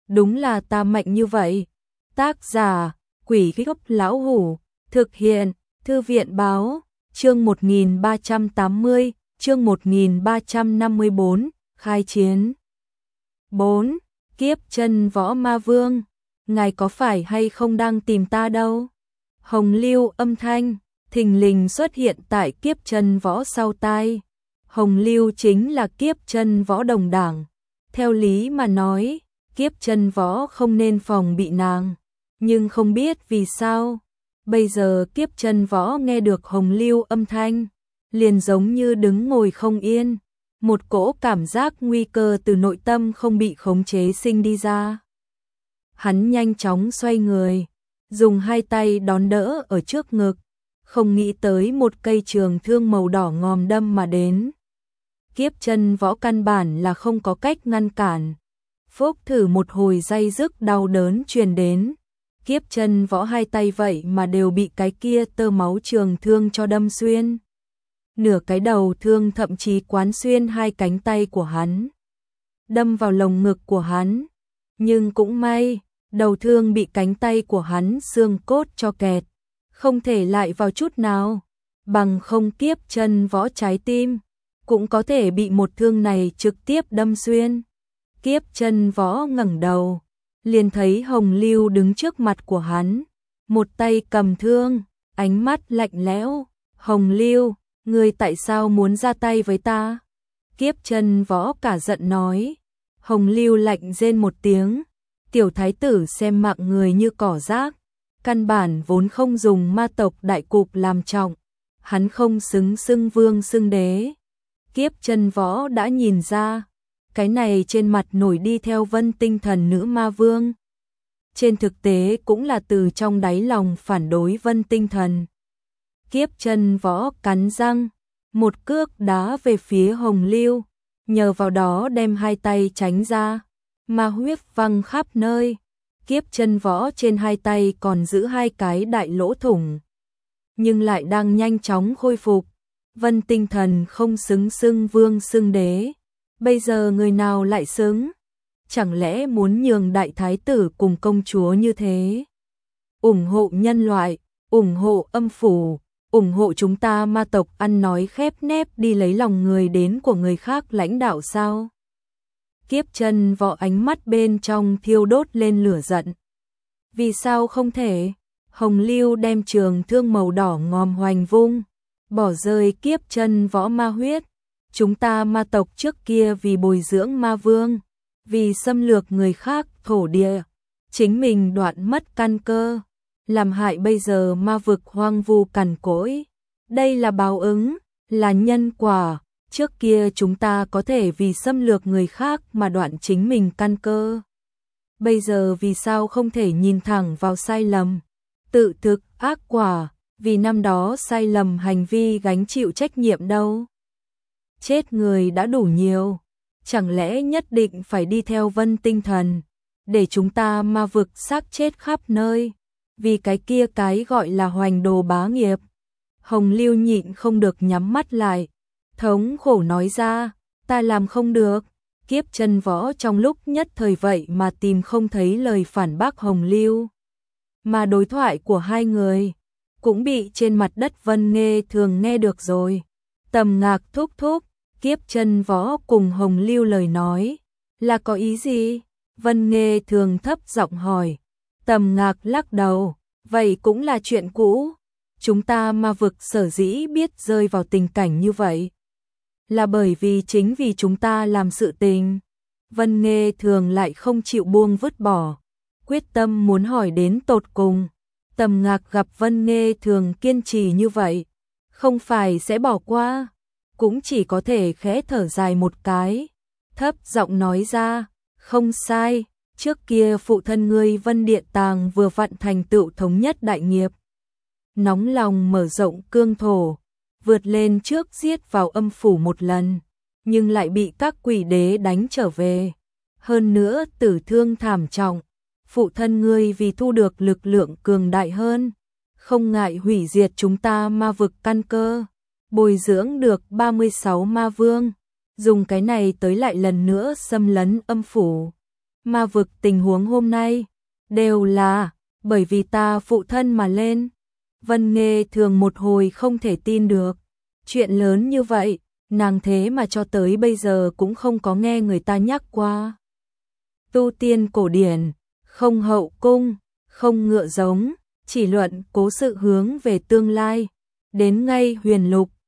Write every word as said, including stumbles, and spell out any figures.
đúng là ta mạnh như vậy. Tác giả, Quỷ Gốc Lão Hủ, thực hiện, Thư viện Báo, chương một nghìn ba trăm tám mươi, chương một nghìn ba trăm năm mươi bốn, khai chiến. bốn. Kiếp chân võ ma vương, ngài có phải hay không đang tìm ta đâu? Hồng Lưu âm thanh, thình lình xuất hiện tại kiếp chân võ sau tai. Hồng Lưu chính là kiếp chân võ đồng đảng. Theo lý mà nói, kiếp chân võ không nên phòng bị nàng. Nhưng không biết vì sao, bây giờ kiếp chân võ nghe được Hồng Lưu âm thanh, liền giống như đứng ngồi không yên. Một cỗ cảm giác nguy cơ từ nội tâm không bị khống chế sinh đi ra. Hắn nhanh chóng xoay người, dùng hai tay đón đỡ ở trước ngực, không nghĩ tới một cây trường thương màu đỏ ngòm đâm mà đến. Kiếp chân võ căn bản là không có cách ngăn cản. Phốc thử một hồi day dứt đau đớn truyền đến. Kiếp chân võ hai tay vậy mà đều bị cái kia tơ máu trường thương cho đâm xuyên. Nửa cái đầu thương thậm chí quán xuyên hai cánh tay của hắn, đâm vào lồng ngực của hắn. Nhưng cũng may, đầu thương bị cánh tay của hắn xương cốt cho kẹt, không thể lại vào chút nào. Bằng không kiếp chân võ trái tim cũng có thể bị một thương này trực tiếp đâm xuyên. Kiếp chân võ ngẩng đầu, liền thấy Hồng Lưu đứng trước mặt của hắn, một tay cầm thương, ánh mắt lạnh lẽo. Hồng Lưu, ngươi tại sao muốn ra tay với ta? Kiếp chân võ cả giận nói. Hồng Lưu lạnh rên một tiếng, tiểu thái tử xem mạng người như cỏ rác, căn bản vốn không dùng ma tộc đại cục làm trọng, hắn không xứng xưng vương xưng đế. Kiếp chân võ đã nhìn ra, cái này trên mặt nổi đi theo Vân Tinh Thần nữ ma vương, trên thực tế cũng là từ trong đáy lòng phản đối Vân Tinh Thần. Kiếp chân võ cắn răng, một cước đá về phía Hồng Lưu, nhờ vào đó đem hai tay tránh ra, ma huyết văng khắp nơi. Kiếp chân võ trên hai tay còn giữ hai cái đại lỗ thủng, nhưng lại đang nhanh chóng khôi phục. Vân Tinh Thần không xứng xưng vương xưng đế, bây giờ người nào lại xứng? Chẳng lẽ muốn nhường đại thái tử cùng công chúa như thế? Ủng hộ nhân loại, ủng hộ âm phủ, ủng hộ chúng ta ma tộc ăn nói khép nép đi lấy lòng người đến của người khác lãnh đạo sao? Kiếp chân võ ánh mắt bên trong thiêu đốt lên lửa giận. Vì sao không thể? Hồng Lưu đem trường thương màu đỏ ngòm hoành vung, bỏ rơi kiếp chân võ ma huyết. Chúng ta ma tộc trước kia vì bồi dưỡng ma vương, vì xâm lược người khác thổ địa, chính mình đoạn mất căn cơ, làm hại bây giờ ma vực hoang vu cằn cỗi. Đây là báo ứng, là nhân quả. Trước kia chúng ta có thể vì xâm lược người khác mà đoạn chính mình căn cơ. Bây giờ vì sao không thể nhìn thẳng vào sai lầm, tự thực ác quả, vì năm đó sai lầm hành vi gánh chịu trách nhiệm đâu? Chết người đã đủ nhiều, chẳng lẽ nhất định phải đi theo Vân Tinh Thần, để chúng ta ma vực xác chết khắp nơi, vì cái kia cái gọi là hoành đồ bá nghiệp? Hồng Lưu nhịn không được nhắm mắt lại, thống khổ nói ra, ta làm không được. Kiếp chân võ trong lúc nhất thời vậy mà tìm không thấy lời phản bác Hồng Lưu, mà đối thoại của hai người cũng bị trên mặt đất Vân Nghê Thường nghe được rồi. Tầm Ngạc thúc thúc, kiếp chân võ cùng Hồng Lưu lời nói là có ý gì? Vân Nghê Thường thấp giọng hỏi. Tầm Ngạc lắc đầu, vậy cũng là chuyện cũ. Chúng ta ma vực sở dĩ biết rơi vào tình cảnh như vậy, là bởi vì chính vì chúng ta làm sự tình. Vân Nghê Thường lại không chịu buông vứt bỏ, quyết tâm muốn hỏi đến tột cùng. Tầm Ngạc gặp Vân Nghê Thường kiên trì như vậy, không phải sẽ bỏ qua, cũng chỉ có thể khẽ thở dài một cái, thấp giọng nói ra, không sai, trước kia phụ thân ngươi Vân Điện Tàng vừa vặn thành tựu thống nhất đại nghiệp, nóng lòng mở rộng cương thổ, vượt lên trước giết vào âm phủ một lần, nhưng lại bị các quỷ đế đánh trở về, hơn nữa tử thương thảm trọng. Phụ thân ngươi vì thu được lực lượng cường đại hơn, không ngại hủy diệt chúng ta ma vực căn cơ, bồi dưỡng được ba mươi sáu ma vương, dùng cái này tới lại lần nữa xâm lấn âm phủ. ma vực tình huống hôm nay, đều là bởi vì ta phụ thân mà lên. Vân Nghê Thường một hồi không thể tin được. Chuyện lớn như vậy, nàng thế mà cho tới bây giờ cũng không có nghe người ta nhắc qua. Tu tiên cổ điển, không hậu cung, không ngựa giống, chỉ luận cố sự hướng về tương lai. Đến ngay huyền lục,